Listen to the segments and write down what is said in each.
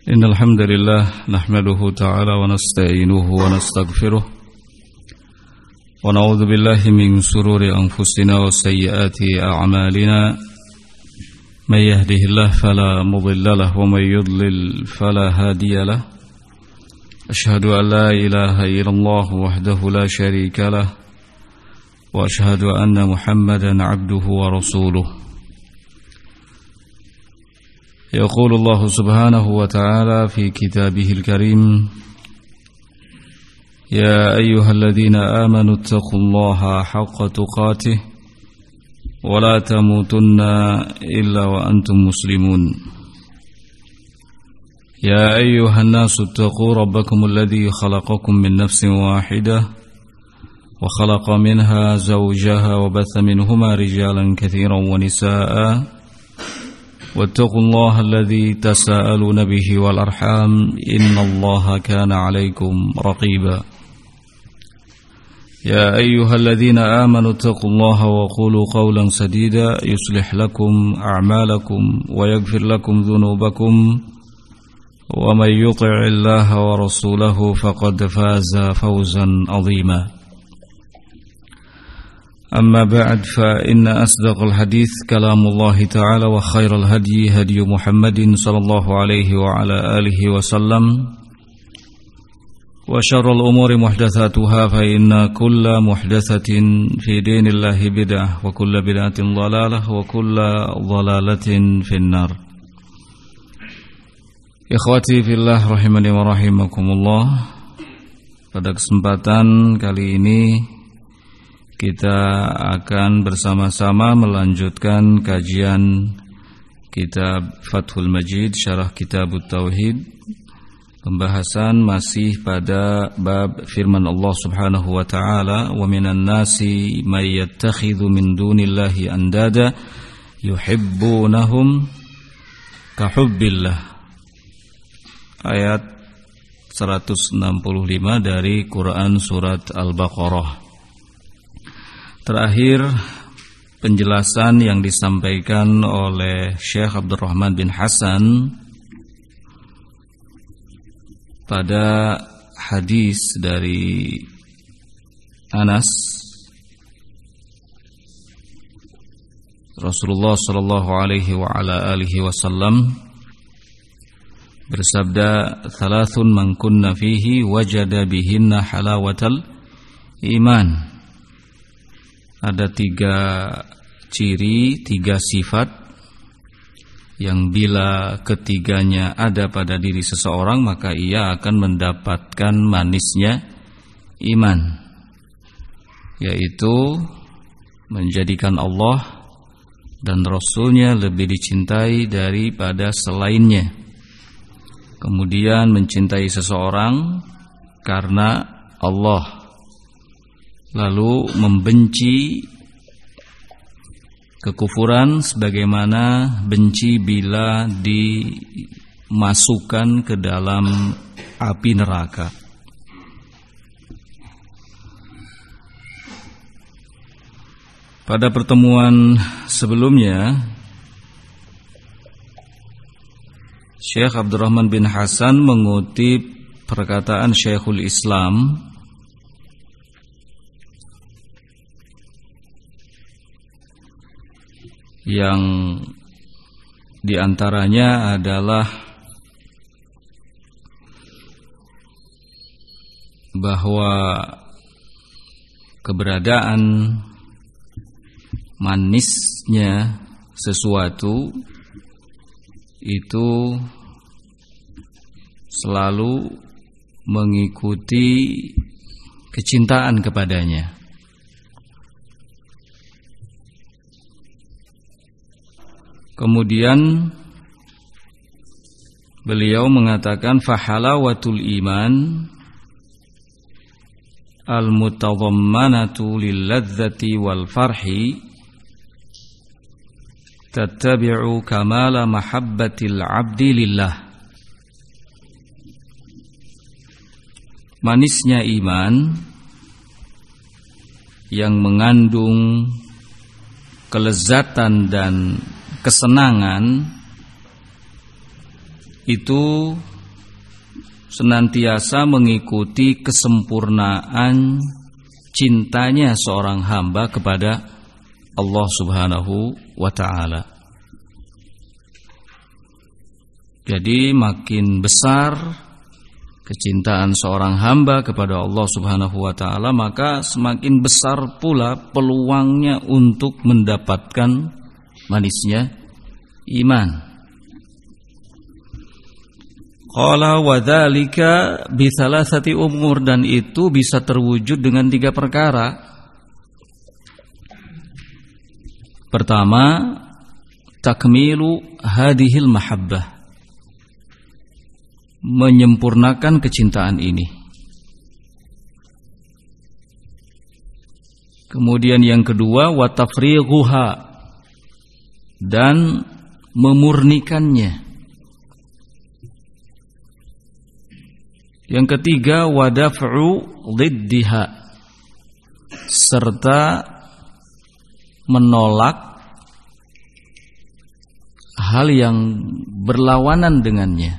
إن الحمد لله نحمده تعالى ونستعينه ونستغفره ونعوذ بالله من شرور أنفسنا وسيئات أعمالنا من يهده الله فلا مضل له ومن يضلل فلا هادي له أشهد أن لا إله إلا الله وحده لا شريك له وأشهد أن محمدا عبده ورسوله يقول الله سبحانه وتعالى في كتابه الكريم يا أيها الذين آمنوا اتقوا الله حق تقاته ولا تموتن إلا وأنتم مسلمون يا أيها الناس اتقوا ربكم الذي خلقكم من نفس واحدة وخلق منها زوجها وبث منهما رجالا كثيرا ونساء واتقوا الله الذي تساءلون به والأرحام إن الله كان عليكم رقيبا يا أيها الذين آمنوا اتقوا الله وقولوا قولا سديدا يصلح لكم أعمالكم ويغفر لكم ذنوبكم ومن يطع الله ورسوله فقد فاز فوزا عظيما أما بعد فإن أصدق الحديث كلام الله تعالى وخير الهدي هدي محمد صلى الله عليه وعلى آله وسلم وشر الأمور محدثاتها فإن كل محدثة في دين الله بدعة وكل بدعة ضلالة وكل ضلالة في النار. Ikhwati fillah rahimani wa rahimakumullah. Pada kesempatan kali ini kita akan bersama-sama melanjutkan kajian kitab Fathul Majid Syarah Kitabut Tauhid. Pembahasan masih pada bab firman Allah Subhanahu wa taala, "Wa minan nasi may yattakhidhu min dunillahi andada yuhibbunahum ka hubbillah." Ayat 165 dari Quran surat Al-Baqarah. Terakhir penjelasan yang disampaikan oleh Syekh Abdurrahman bin Hasan pada hadis dari Anas, Rasulullah sallallahu alaihi wa ala alihi wasallam bersabda, "Thalathun man kunna fihi wajada bihinna halawatal iman." Ada 3 ciri, 3 sifat yang bila ketiganya ada pada diri seseorang maka ia akan mendapatkan manisnya iman, yaitu menjadikan Allah dan Rasulnya lebih dicintai daripada selainnya, kemudian mencintai seseorang karena Allah, lalu membenci kekufuran sebagaimana benci bila dimasukkan ke dalam api neraka. Pada pertemuan sebelumnya Syekh Abdurrahman bin Hasan mengutip perkataan Syekhul Islam yang diantaranya adalah bahwa keberadaan manisnya sesuatu itu selalu mengikuti kecintaan kepadanya. Kemudian beliau mengatakan fahalawatul iman al-mutadhammanatu lil-ladzati wal farhi tattabi'u kamala mahabbatil 'abdi lillah. Manisnya iman yang mengandung kelezatan dan kesenangan itu senantiasa mengikuti kesempurnaan cintanya seorang hamba kepada Allah Subhanahu wa ta'ala. Jadi makin besar kecintaan seorang hamba kepada Allah Subhanahu wa ta'ala, maka semakin besar pula peluangnya untuk mendapatkan manisnya iman. Qala wa dzalika bi thalathati umur, dan itu bisa terwujud dengan 3 perkara. Pertama, takmilu hadhil mahabbah, menyempurnakan kecintaan ini. Kemudian yang kedua, wa tafrighuha, dan memurnikannya. Yang ketiga, wa daf'u dhiddiha, serta menolak hal yang berlawanan dengannya.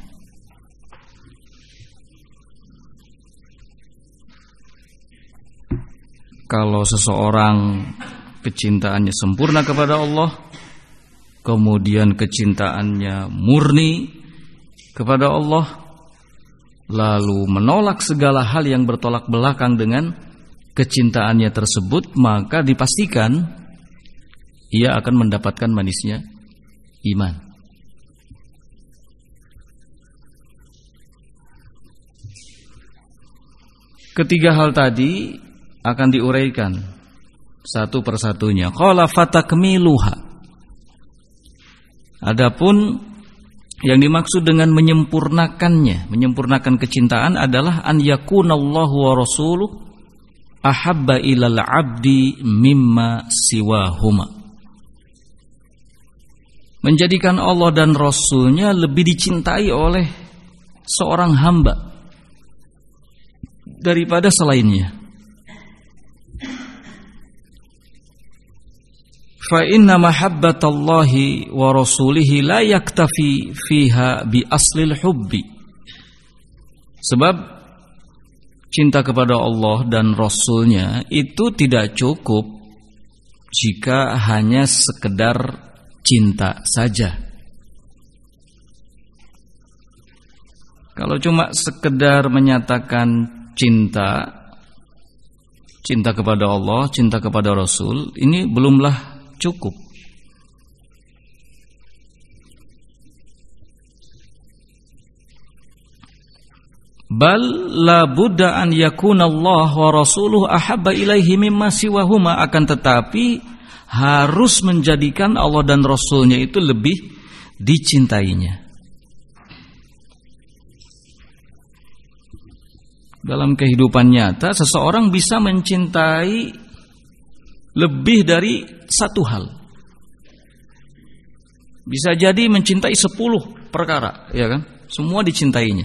Kalau seseorang kecintaannya sempurna kepada Allah, kemudian kecintaannya murni kepada Allah, lalu menolak segala hal yang bertolak belakang dengan kecintaannya tersebut, maka dipastikan ia akan mendapatkan manisnya iman. Ketiga hal tadi akan diuraikan satu persatunya. Qala fatakmiluha. Adapun yang dimaksud dengan menyempurnakannya, menyempurnakan kecintaan adalah an yakunallahu wa rasuluhu ahabba ilal abdi mimma siwahuma. Menjadikan Allah dan Rasulnya lebih dicintai oleh seorang hamba daripada selainnya. Fa inna mahabbatallahi wa rasulihi la yaktafi fiha bi aslil hubbi. Sebab cinta kepada Allah dan Rasulnya itu tidak cukup jika hanya sekedar cinta saja. Kalau cuma sekedar menyatakan cinta kepada Allah, cinta kepada Rasul, ini belumlah cukup. Bal la budda an yakuna Allah wa rasuluhu ahabba ilaihi mimma siwahuma, akan tetapi harus menjadikan Allah dan Rasulnya itu lebih dicintainya. Dalam kehidupan nyata, seseorang bisa mencintai lebih dari satu hal. Bisa jadi mencintai 10 perkara, ya kan? Semua dicintainya.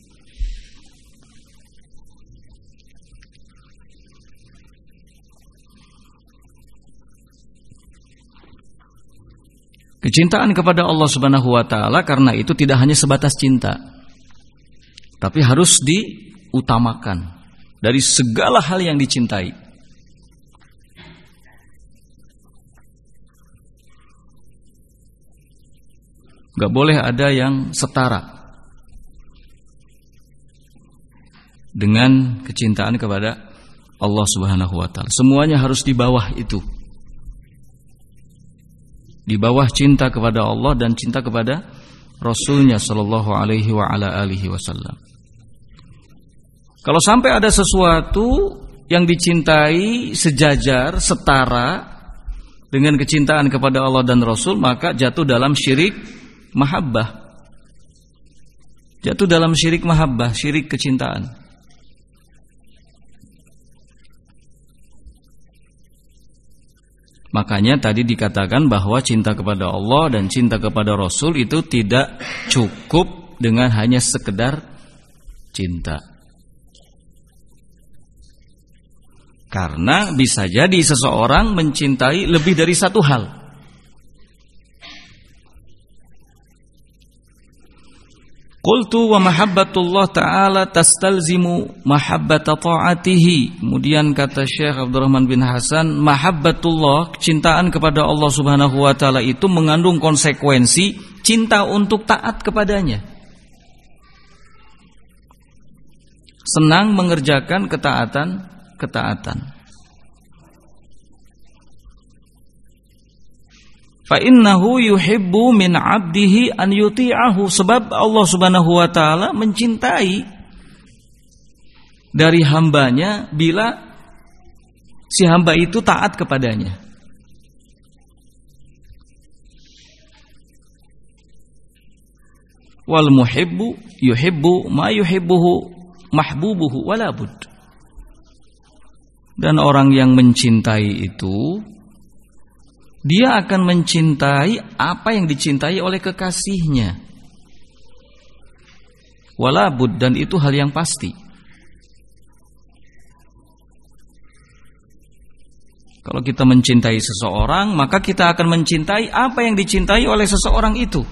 Kecintaan kepada Allah Subhanahu wa ta'ala karena itu tidak hanya sebatas cinta, tapi harus diutamakan dari segala hal yang dicintai. Gak boleh ada yang setara dengan kecintaan kepada Allah Subhanahu wa ta'ala. Semuanya harus di bawah itu, di bawah cinta kepada Allah dan cinta kepada Rasulnya sallallahu alaihi wa ala alihi wasallam. Kalau sampai ada sesuatu yang dicintai sejajar, setara dengan kecintaan kepada Allah dan Rasul, maka jatuh dalam syirik mahabbah. Jatuh dalam syirik mahabbah, syirik kecintaan. Makanya tadi dikatakan bahwa cinta kepada Allah dan cinta kepada Rasul itu tidak cukup dengan hanya sekedar cinta. Karena bisa jadi seseorang mencintai lebih dari satu hal. Qultu wa mahabbatullah ta'ala tastalzimu mahabbata ta'atihi. Kemudian kata Syekh Abdurrahman bin Hasan, mahabbatullah, cintaan kepada Allah Subhanahu wa taala itu mengandung konsekuensi cinta untuk taat kepadanya. Senang mengerjakan ketaatan. Fa innahu yuhibbu min 'abdihi an yuti'ahu, sebab Allah Subhanahu wa taala mencintai dari hambanya bila si hamba itu taat kepadanya. Wal muhibbu yuhibbu ma yuhibbuhu mahbubuhu wala bud. Dan orang yang mencintai itu, dia akan mencintai apa yang dicintai oleh kekasihnya. Wala bud, dan itu hal yang pasti. Kalau kita mencintai seseorang, maka kita akan mencintai apa yang dicintai oleh seseorang itu.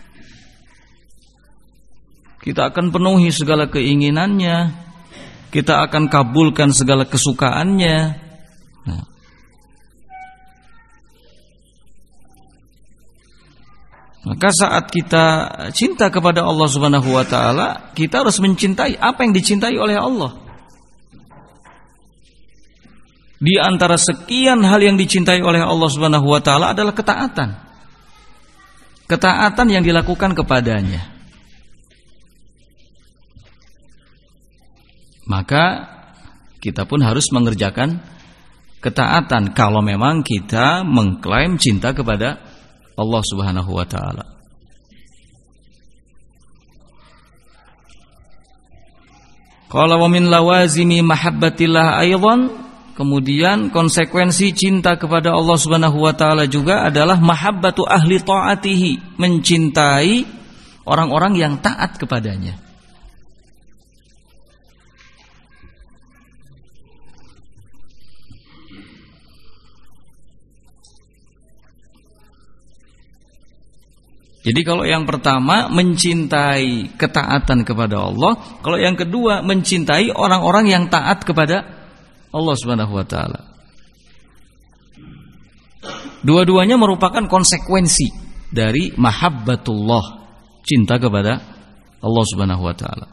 Kita akan penuhi segala keinginannya, kita akan kabulkan segala kesukaannya. Nah, maka saat kita cinta kepada Allah Subhanahu wa taala, kita harus mencintai apa yang dicintai oleh Allah. Di antara sekian hal yang dicintai oleh Allah Subhanahu wa taala adalah ketaatan. Ketaatan yang dilakukan kepadanya. Maka kita pun harus mengerjakan ketaatan kalau memang kita mengklaim cinta kepada Allah Subhanahu wa taala. Qala wa min lawazimi mahabbatillah aidan, kemudian konsekuensi cinta kepada Allah Subhanahu wa taala juga adalah mahabbatu ahli taatihi, mencintai orang-orang yang taat kepadanya. Jadi kalau yang pertama mencintai ketaatan kepada Allah, kalau yang kedua mencintai orang-orang yang taat kepada Allah Subhanahu wa taala. Dua-duanya merupakan konsekuensi dari mahabbatullah, cinta kepada Allah Subhanahu wa taala.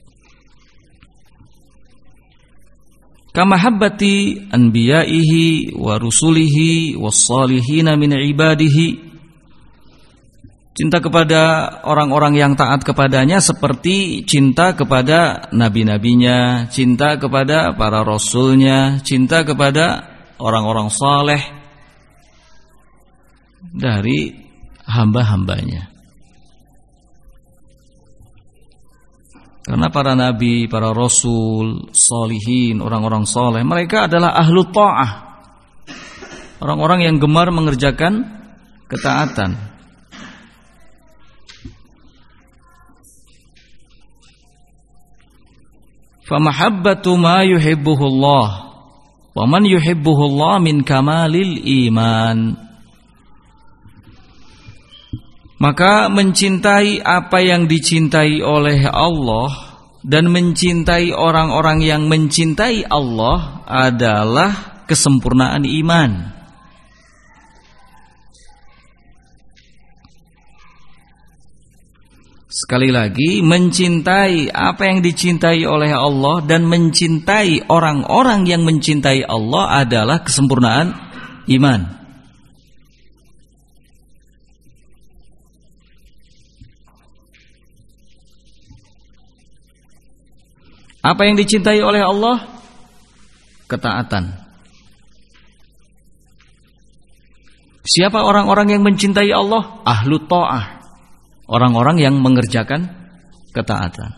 Kama habbati anbiya'ihi wa rusulihi was salihin min ibadihi. Cinta kepada orang-orang yang taat kepadanya seperti cinta kepada nabi-nabinya, cinta kepada para rasulnya, cinta kepada orang-orang saleh dari hamba-hambanya. Karena para nabi, para rasul, salihin, orang-orang saleh, mereka adalah ahlu ta'ah, orang-orang yang gemar mengerjakan ketaatan. Famahabbatu ma yuhibbuhullah wa man yuhibbuhullah min kamalil iman. Maka mencintai apa yang dicintai oleh Allah dan mencintai orang-orang yang mencintai Allah adalah kesempurnaan iman. Sekali lagi, mencintai apa yang dicintai oleh Allah dan mencintai orang-orang yang mencintai Allah adalah kesempurnaan iman. Apa yang dicintai oleh Allah? Ketaatan. Siapa orang-orang yang mencintai Allah? Ahlu ta'ah, orang-orang yang mengerjakan ketaatan.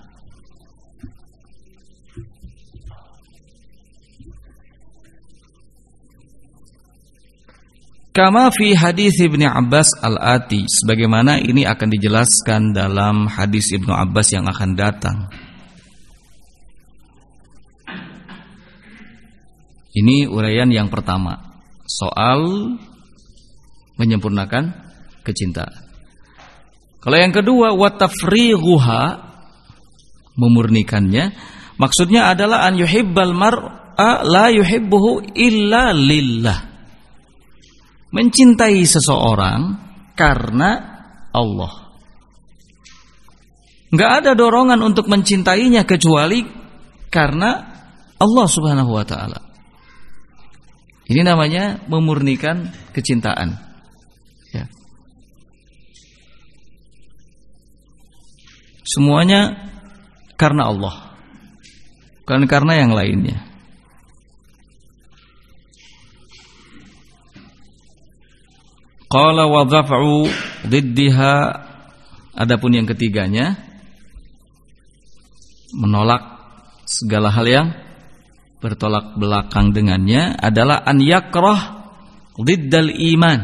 Kama fi hadis Ibnu Abbas al-ati, sebagaimana ini akan dijelaskan dalam hadis Ibnu Abbas yang akan datang. Ini uraian yang pertama, soal menyempurnakan kecintaan. Kalau yang kedua, wa tafrighuha, memurnikannya. Maksudnya adalah an yuhibbal mar'a la yuhibbuhu illa lillah. Mencintai seseorang karena Allah. Enggak ada dorongan untuk mencintainya kecuali karena Allah Subhanahu wa taala. Ini namanya memurnikan kecintaan. Ya. Semuanya karena Allah, bukan karena yang lainnya. Qala wa dhaf'u diddiha, adapun yang ketiganya menolak segala hal yang bertolak belakang dengannya adalah an yakrah diddal iman,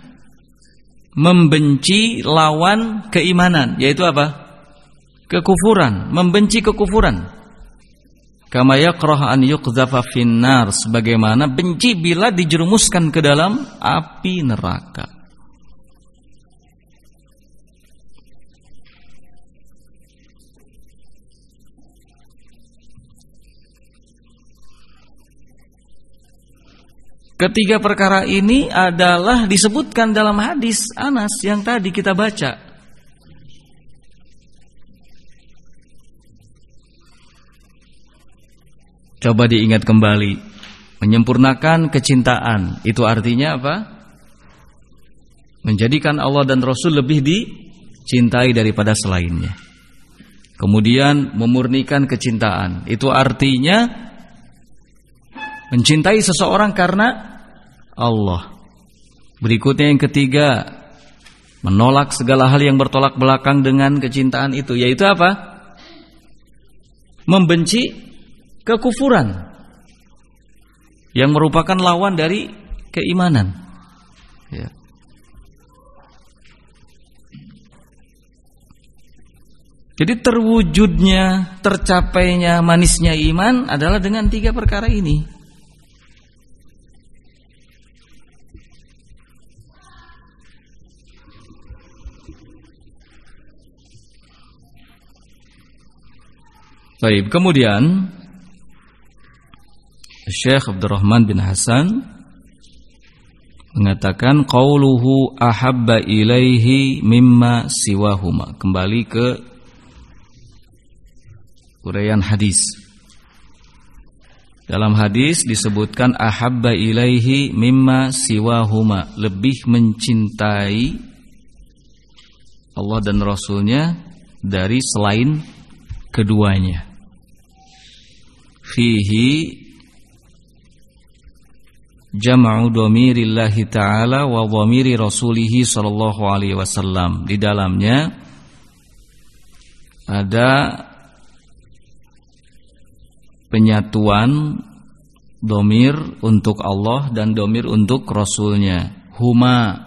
membenci lawan keimanan, yaitu apa? Kekufuran, membenci kekufuran. Kama yakrah an yuqdhafa finnar, sebagaimana benci bila dijerumuskan ke dalam api neraka. Ketiga perkara ini adalah disebutkan dalam hadis Anas yang tadi kita baca. Coba diingat kembali. Menyempurnakan kecintaan, itu artinya apa? Menjadikan Allah dan Rasul lebih dicintai daripada selainnya. Kemudian memurnikan kecintaan, itu artinya mencintai seseorang karena Allah. Berikutnya yang ketiga, menolak segala hal yang bertolak belakang dengan kecintaan itu, yaitu apa? Membenci kekufuran yang merupakan lawan dari keimanan. Ya. Jadi terwujudnya, tercapainya manisnya iman adalah dengan tiga perkara ini. Baik, kemudian Syekh Abdurrahman bin Hasan mengatakan qauluhu ahabba ilaihi mimma siwahuma. Kembali ke uraian hadis. Dalam hadis disebutkan ahabba ilaihi mimma siwahuma, lebih mencintai Allah dan Rasulnya dari selain keduanya. Fihi jam'u dhamirillahi ta'ala wa dhamiri rasulihi sallallahu alaihi wasallam. Di dalamnya ada penyatuan dhamir untuk Allah dan dhamir untuk Rasulnya. Huma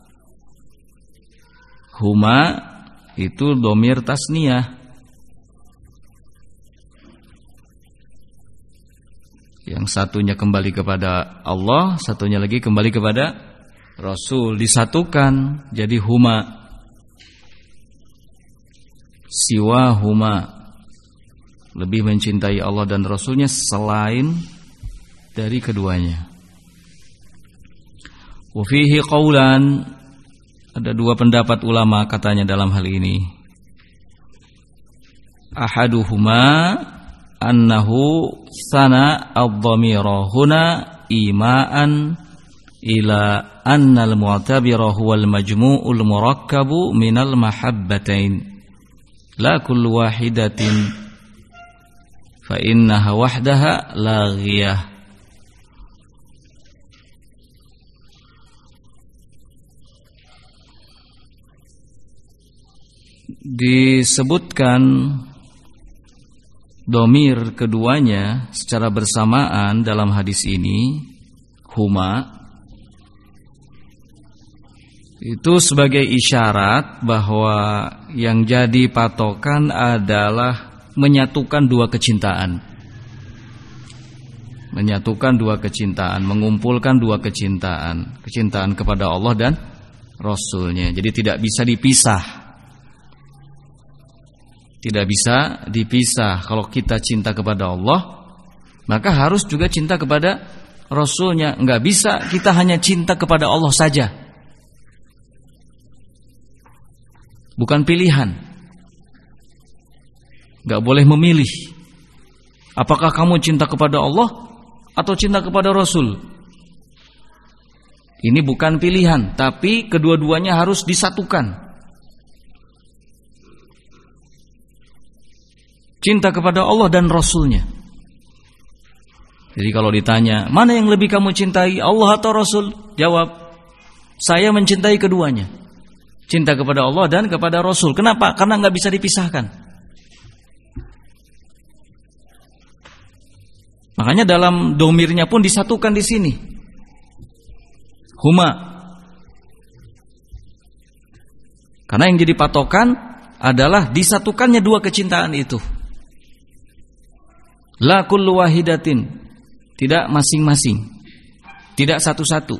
itu dhamir tasniyah. Yang satunya kembali kepada Allah, satunya lagi kembali kepada Rasul, disatukan jadi huma. Siwa huma, lebih mencintai Allah dan Rasulnya selain dari keduanya. Wa fihi qaulan, ada dua pendapat ulama katanya dalam hal ini. Ahaduhuma annahu sana ad-dhamira huna ima'an ila anna al-mu'tabira huwa al-majmu'ul murakkabu minal mahabbatain la kullu wahidatin fa innaha wahdaha laghiyah. Disebutkan domir keduanya secara bersamaan dalam hadis ini, huma, itu sebagai isyarat bahwa yang jadi patokan adalah menyatukan dua kecintaan. Menyatukan dua kecintaan, mengumpulkan dua kecintaan. Kecintaan kepada Allah dan Rasulnya. Jadi tidak bisa dipisah. Tidak bisa dipisah. Kalau kita cinta kepada Allah, maka harus juga cinta kepada Rasulnya. Enggak bisa kita hanya cinta kepada Allah saja. Bukan pilihan. Enggak boleh memilih. Apakah kamu cinta kepada Allah atau cinta kepada Rasul? Ini bukan pilihan, tapi kedua-duanya harus disatukan. Cinta kepada Allah dan Rasulnya. Jadi kalau ditanya, mana yang lebih kamu cintai, Allah atau Rasul? Jawab, saya mencintai keduanya. Cinta kepada Allah dan kepada Rasul. Kenapa? Karena nggak bisa dipisahkan. Makanya dalam domirnya pun disatukan di sini. Huma. Karena yang jadi patokan adalah disatukannya dua kecintaan itu. La kullu wahidatin, tidak masing-masing, tidak satu-satu.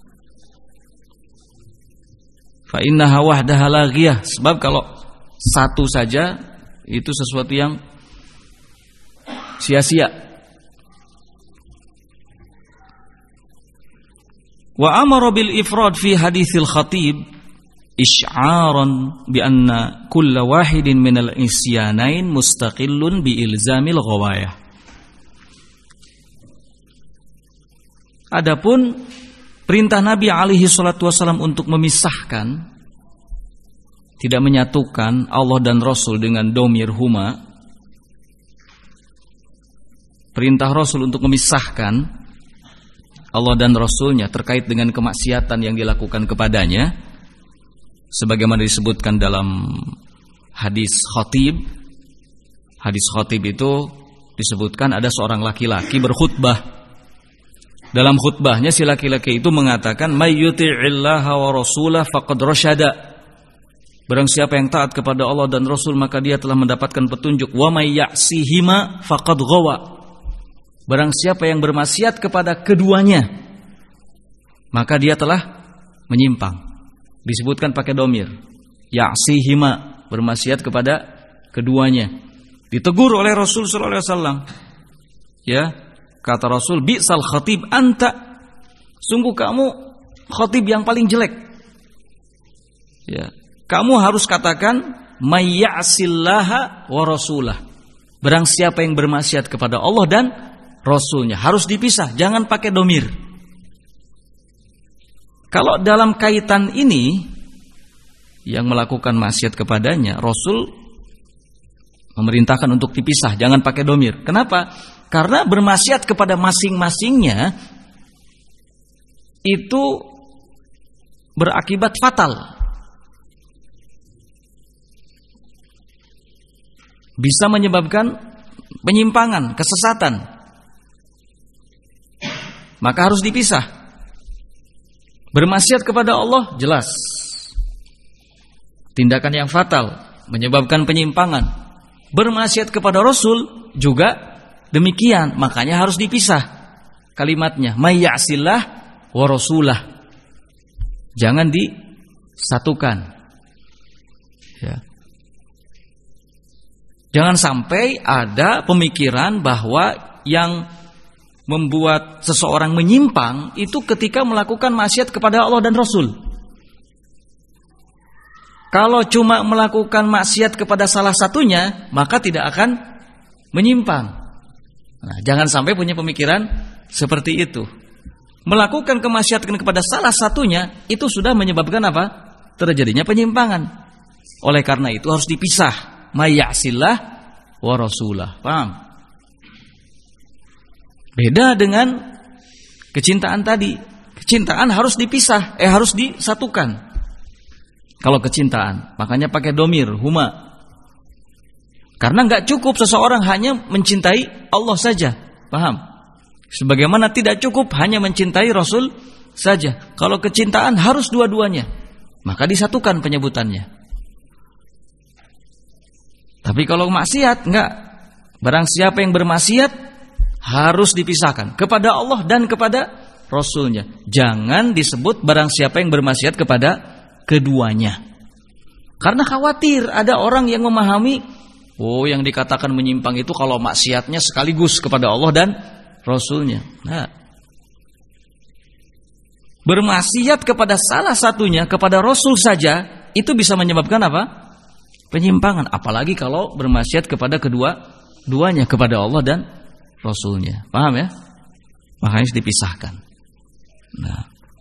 Fa innaha wahdaha laghiyah, sebab kalau satu saja itu sesuatu yang sia-sia. Wa amara bil ifrad fi haditsil khatib isy'aran bi anna kulla wahidin minal isyanain mustaqillun bi ilzamil ghawayah. Adapun perintah Nabi alaihi salatu wasallam untuk memisahkan, tidak menyatukan Allah dan Rasul dengan domir huma. Perintah Rasul untuk memisahkan Allah dan Rasulnya terkait dengan kemaksiatan yang dilakukan kepadanya, sebagaimana disebutkan dalam hadis khatib. Hadis khatib itu disebutkan ada seorang laki-laki berkhutbah. Dalam khutbahnya si laki-laki itu mengatakan, may yuti'illaha wa rasulah faqad rasyada. Barang siapa yang taat kepada Allah dan Rasul maka dia telah mendapatkan petunjuk. Wa may ya'sihima faqad ghawa. Barang siapa yang bermaksiat kepada keduanya maka dia telah menyimpang. Disebutkan pakai domir. Ya'sihima, bermaksiat kepada keduanya. Ditegur oleh Rasul sallallahu alaihi wasallam. Ya. Kata Rasul, bi'sal khatib anta, sungguh kamu khatib yang paling jelek. Ya, kamu harus katakan may ya'sillaha wa rasulah. Barang siapa yang bermaksiat kepada Allah dan Rasulnya, harus dipisah, jangan pakai domir. Kalau dalam kaitan ini yang melakukan maksiat kepadanya, Rasul memerintahkan untuk dipisah, jangan pakai domir. Kenapa? Karena bermaksiat kepada masing-masingnya itu berakibat fatal. Bisa menyebabkan penyimpangan, kesesatan. Maka harus dipisah. Bermaksiat kepada Allah jelas tindakan yang fatal, menyebabkan penyimpangan. Bermaksiat kepada Rasul juga demikian, makanya harus dipisah kalimatnya. May ya'sillah wa rasulah. Jangan disatukan. Ya. Jangan sampai ada pemikiran bahwa yang membuat seseorang menyimpang itu ketika melakukan maksiat kepada Allah dan Rasul. Kalau cuma melakukan maksiat kepada salah satunya, maka tidak akan menyimpang. Nah, jangan sampai punya pemikiran seperti itu. Melakukan kemaksiatan kepada salah satunya itu sudah menyebabkan apa? Terjadinya penyimpangan. Oleh karena itu harus dipisah. May ya'sillah wa rasulah. Paham? Beda dengan kecintaan tadi. Kecintaan harus dipisah, harus disatukan. Kalau kecintaan, makanya pakai domir huma. Karena enggak cukup seseorang hanya mencintai Allah saja. Paham? Sebagaimana tidak cukup hanya mencintai Rasul saja. Kalau kecintaan harus dua-duanya. Maka disatukan penyebutannya. Tapi kalau maksiat enggak. Barang siapa yang bermaksiat harus dipisahkan kepada Allah dan kepada Rasulnya. Jangan disebut barang siapa yang bermaksiat kepada keduanya. Karena khawatir ada orang yang memahami Oh, yang dikatakan menyimpang itu kalau maksiatnya sekaligus kepada Allah dan Rasulnya. Nah, bermaksiat kepada salah satunya, kepada Rasul saja, itu bisa menyebabkan apa? Penyimpangan. Apalagi kalau bermaksiat kepada duanya, kepada Allah dan Rasulnya. Paham ya? Makanya dipisahkan. Nah,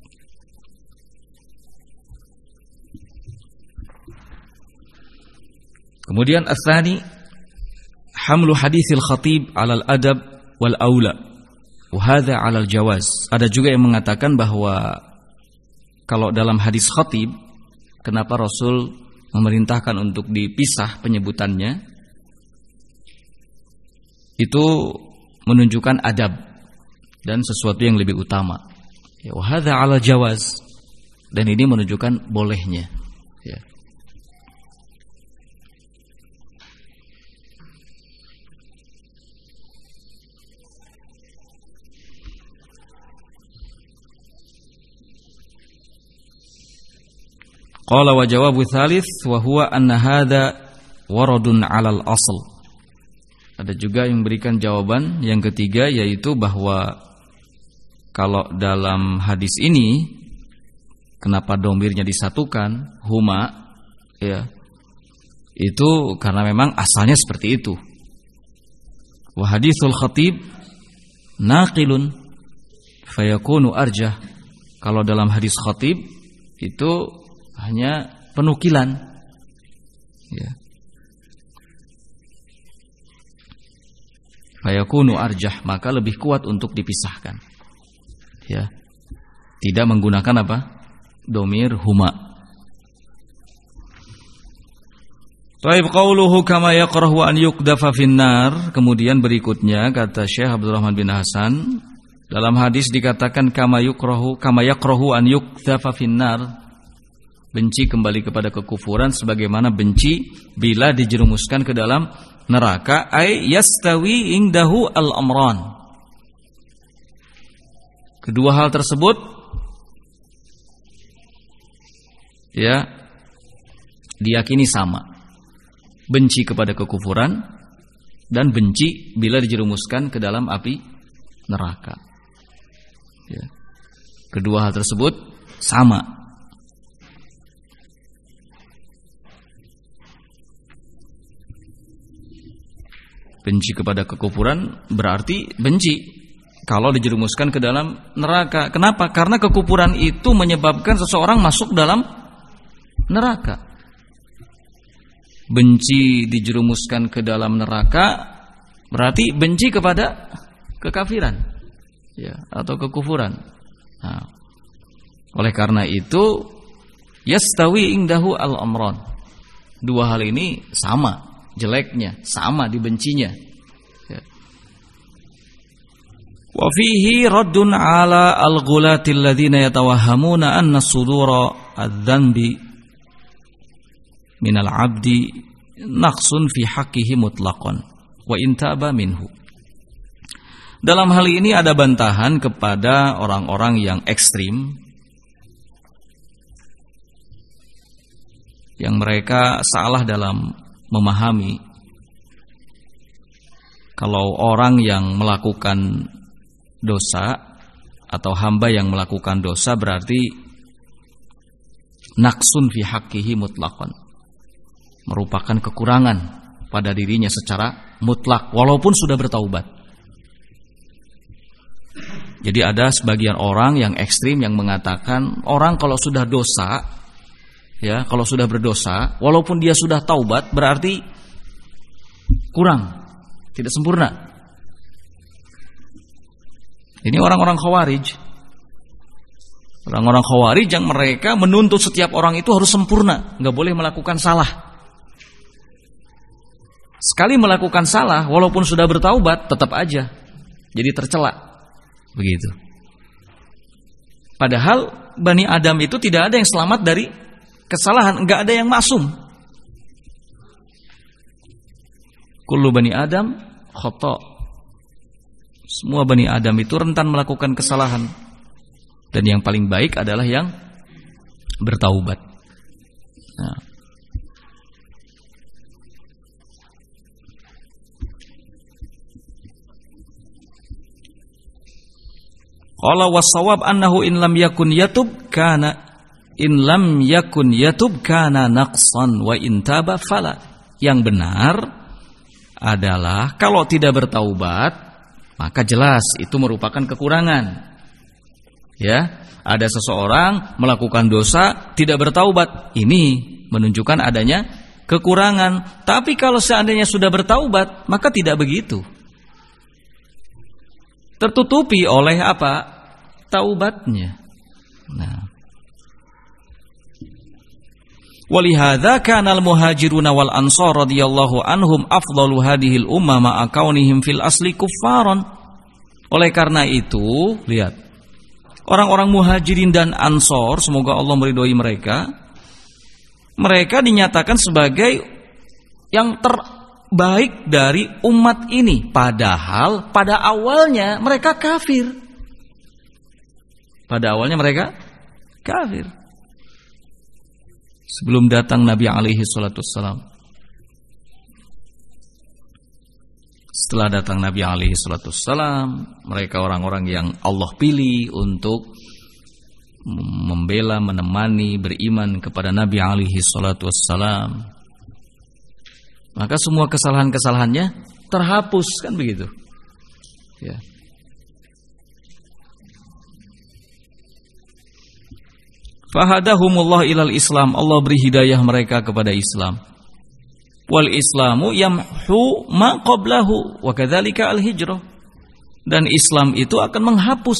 kemudian ats-tsani hamlu haditsil khatib 'alal adab wal aula wa hadza 'alal jawaz. Ada juga yang mengatakan bahwa kalau dalam hadis khatib, kenapa Rasul memerintahkan untuk dipisah penyebutannya, itu menunjukkan adab dan sesuatu yang lebih utama. Ya, wa hadza 'alal jawaz, dan ini menunjukkan bolehnya. Ya. Qala wa jawabu tsalits wa huwa anna hadza waradun 'alal asl. Ada juga yang memberikan jawaban yang ketiga, yaitu bahwa kalau dalam hadis ini kenapa domirnya disatukan huma, ya, itu karena memang asalnya seperti itu. Wa haditsul khatib naqilun fayakunu arjah. Kalau dalam hadis khatib itu hanya penukilan, ya. Fayakunu arjah, maka lebih kuat untuk dipisahkan, ya. Tidak menggunakan apa? Domir huma. Taib qauluhu kama yakrahu an yuqdafa finnar. Kemudian berikutnya kata Syekh Abdurrahman bin Hasan, dalam hadis dikatakan kama yakrahu an yuqdafa finnar, benci kembali kepada kekufuran sebagaimana benci bila dijerumuskan ke dalam neraka. Ay yastawi indahu al-amran. Kedua hal tersebut, ya, diyakini sama. Benci kepada kekufuran dan benci bila dijerumuskan ke dalam api neraka. Ya. Kedua hal tersebut sama. Benci kepada kekufuran berarti benci kalau dijerumuskan ke dalam neraka. Kenapa? Karena kekufuran itu menyebabkan seseorang masuk dalam neraka. Benci dijerumuskan ke dalam neraka berarti benci kepada kekafiran, ya, atau kekufuran. Nah, oleh karena itu yastawi indahu al-amran. Dua hal ini sama jeleknya, sama dibencinya, ya. Wa fihi raddun ala al-ghulatil ladzina yatawahhamuna anna sudura adz-dzambi minal 'abdi naqsun fi haqqihi mutlaqan wa in taba minhu. Dalam hal ini ada bantahan kepada orang-orang yang ekstrim, yang mereka salah dalam memahami kalau orang yang melakukan dosa atau hamba yang melakukan dosa berarti naqsun fi haqqihi mutlaqan, merupakan kekurangan pada dirinya secara mutlak walaupun sudah bertaubat. Jadi ada sebagian orang yang ekstrim yang mengatakan orang kalau sudah dosa, ya, kalau sudah berdosa walaupun dia sudah taubat berarti kurang, tidak sempurna. Ini orang-orang Khawarij. Orang-orang Khawarij yang mereka menuntut setiap orang itu harus sempurna, enggak boleh melakukan salah. Sekali melakukan salah walaupun sudah bertaubat tetap aja jadi tercela. Begitu. Padahal Bani Adam itu tidak ada yang selamat dari kesalahan, enggak ada yang maksum. Kullu Bani Adam khata'. Semua Bani Adam itu rentan melakukan kesalahan. Dan yang paling baik adalah yang bertaubat. Nah. Qala was-shawab annahu in lam yakun yatub kana naqsan wa in taba fala. Yang benar adalah kalau tidak bertaubat maka jelas itu merupakan kekurangan. Ya, ada seseorang melakukan dosa tidak bertaubat, ini menunjukkan adanya kekurangan. Tapi kalau seandainya sudah bertaubat maka tidak begitu. Tertutupi oleh apa? Taubatnya. Nah, walihadza kana al-muhajiruna wal ansar radhiyallahu anhum afdalu hadhil ummah ma'a kaunihim fil asli kuffaran. Oleh karena itu, lihat, orang-orang muhajirin dan ansor, semoga Allah meridhoi mereka, mereka dinyatakan sebagai yang terbaik dari umat ini, padahal pada awalnya mereka kafir. Pada awalnya mereka kafir. Sebelum datang Nabi alaihi salatu wassalam. Setelah datang Nabi alaihi salatu wassalam, mereka orang-orang yang Allah pilih untuk membela, menemani, beriman kepada Nabi alaihi salatu wassalam. Maka semua kesalahan-kesalahannya terhapus, kan begitu. Ya. Fahadahumullah ilal Islam, Allah beri hidayah mereka kepada Islam. Wal Islamu yamhu ma qablahu wa kadzalika al hijrah. Dan Islam itu akan menghapus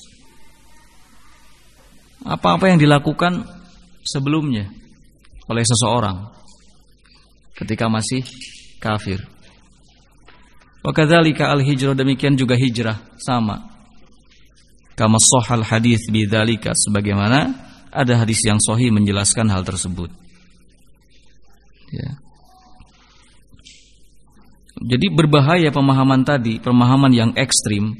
apa-apa yang dilakukan sebelumnya oleh seseorang ketika masih kafir. Wa kadzalika al hijrah, demikian juga hijrah, sama. Kama shahal hadits bidzalika, sebagaimana ada hadis yang sahih menjelaskan hal tersebut. Ya. Jadi berbahaya pemahaman tadi, pemahaman yang ekstrim,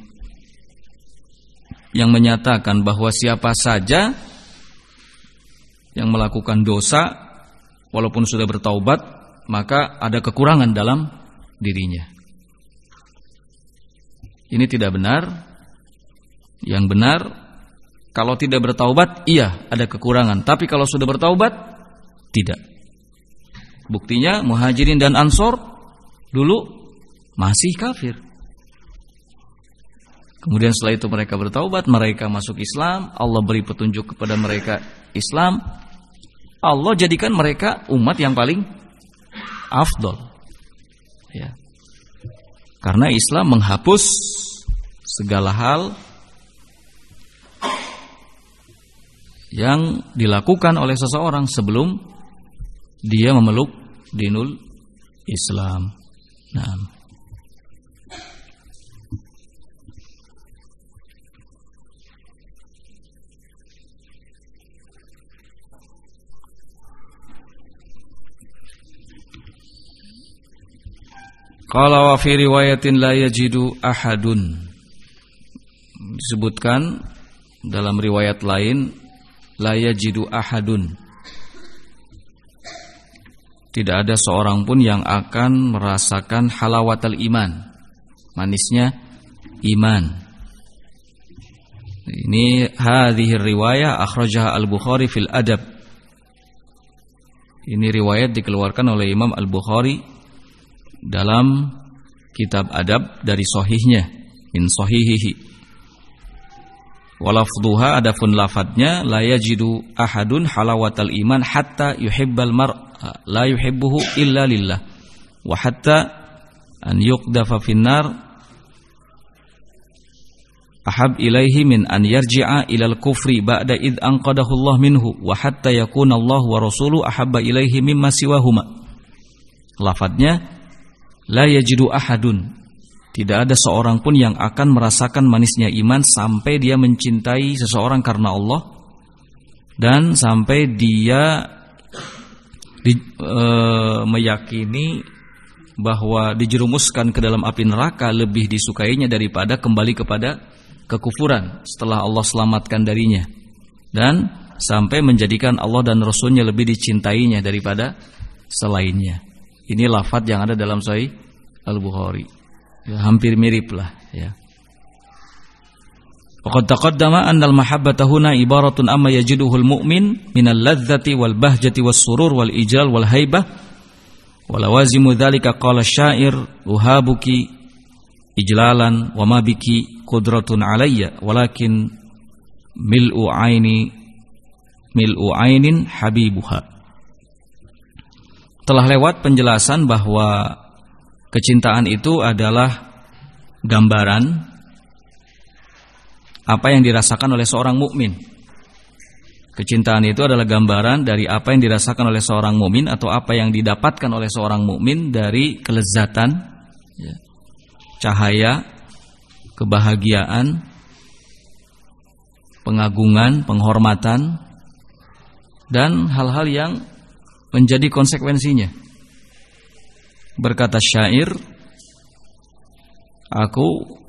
yang menyatakan bahwa siapa saja yang melakukan dosa walaupun sudah bertaubat maka ada kekurangan dalam dirinya. Ini tidak benar. Yang benar, kalau tidak bertaubat, iya ada kekurangan. Tapi kalau sudah bertaubat, tidak. Buktinya muhajirin dan ansor dulu masih kafir. Kemudian setelah itu mereka bertaubat, mereka masuk Islam, Allah beri petunjuk kepada mereka Islam. Allah jadikan mereka umat yang paling afdol. Ya. Karena Islam menghapus segala hal yang dilakukan oleh seseorang sebelum dia memeluk dinul Islam. Nah, qala wa fi riwayatin la yajidu ahadun, disebutkan dalam riwayat lain la yajidu ahadun, tidak ada seorang pun yang akan merasakan halawatul iman, manisnya iman. Ini hadhihi riwayah akhrajaha al-Bukhari fil adab. Ini riwayat dikeluarkan oleh Imam Al-Bukhari dalam kitab adab dari sahihnya, min sahihihi. Walafduha, adapun lafadznya la yajidu ahadun halawatal iman hatta yuhibbal mar'a la yuhibbuhu illa lillah wa hatta an yuqdafa finnar ahab ilaihi min an yarji'a ilal kufri ba'da id anqadahu Allah minhu wa hatta yakuna Allah wa rasuluhu ahabba ilaihi mimma siwahuma. Lafadznya la yajidu ahadun, tidak ada seorang pun yang akan merasakan manisnya iman sampai dia mencintai seseorang karena Allah dan sampai dia meyakini bahwa dijerumuskan ke dalam api neraka lebih disukainya daripada kembali kepada kekufuran setelah Allah selamatkan darinya, dan sampai menjadikan Allah dan Rasulnya lebih dicintainya daripada selainnya. Ini lafadz yang ada dalam Sahih Al-Bukhari. Ya, hampir mirip lah ya. Waqad taqaddama anna al-mahabbata huna ibaratun amma yajiduhu al-mu'min min al-ladzati wal bahjati was surur wal ijlal wal haibah wa lawazimu dzalika qala asy-syair uhabuki ijlalan wa ma biki qudratun alayya walakin mil'u ainin habibuha. Telah lewat penjelasan bahwa kecintaan itu adalah gambaran apa yang dirasakan oleh seorang mukmin. Kecintaan itu adalah gambaran dari apa yang dirasakan oleh seorang mukmin atau apa yang didapatkan oleh seorang mukmin dari kelezatan, cahaya, kebahagiaan, pengagungan, penghormatan, dan hal-hal yang menjadi konsekuensinya. Berkata syair, aku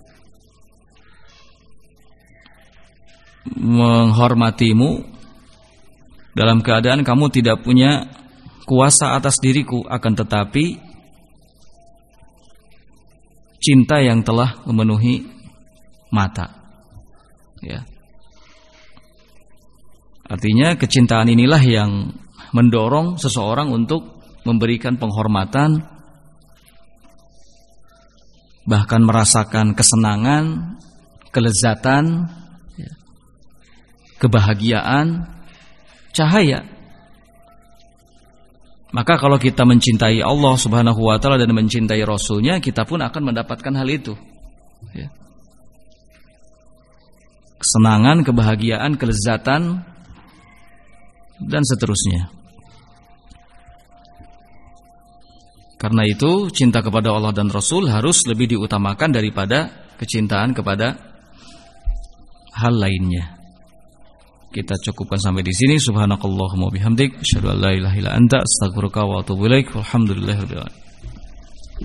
menghormatimu dalam keadaan kamu tidak punya kuasa atas diriku, akan tetapi cinta yang telah memenuhi mata. Ya. Artinya kecintaan inilah yang mendorong seseorang untuk memberikan penghormatan, bahkan merasakan kesenangan, kelezatan, kebahagiaan, cahaya. Maka kalau kita mencintai Allah Subhanahu wa ta'ala dan mencintai Rasulnya, kita pun akan mendapatkan hal itu. Kesenangan, kebahagiaan, kelezatan, dan seterusnya. Karena itu cinta kepada Allah dan Rasul harus lebih diutamakan daripada kecintaan kepada hal lainnya. Kita cukupkan sampai di sini. Subhanakallahumma bihamdik, asyhadu an la ilaha illa anta, astaghfiruka wa atubu ilaik. Walhamdulillahirabbil alamin.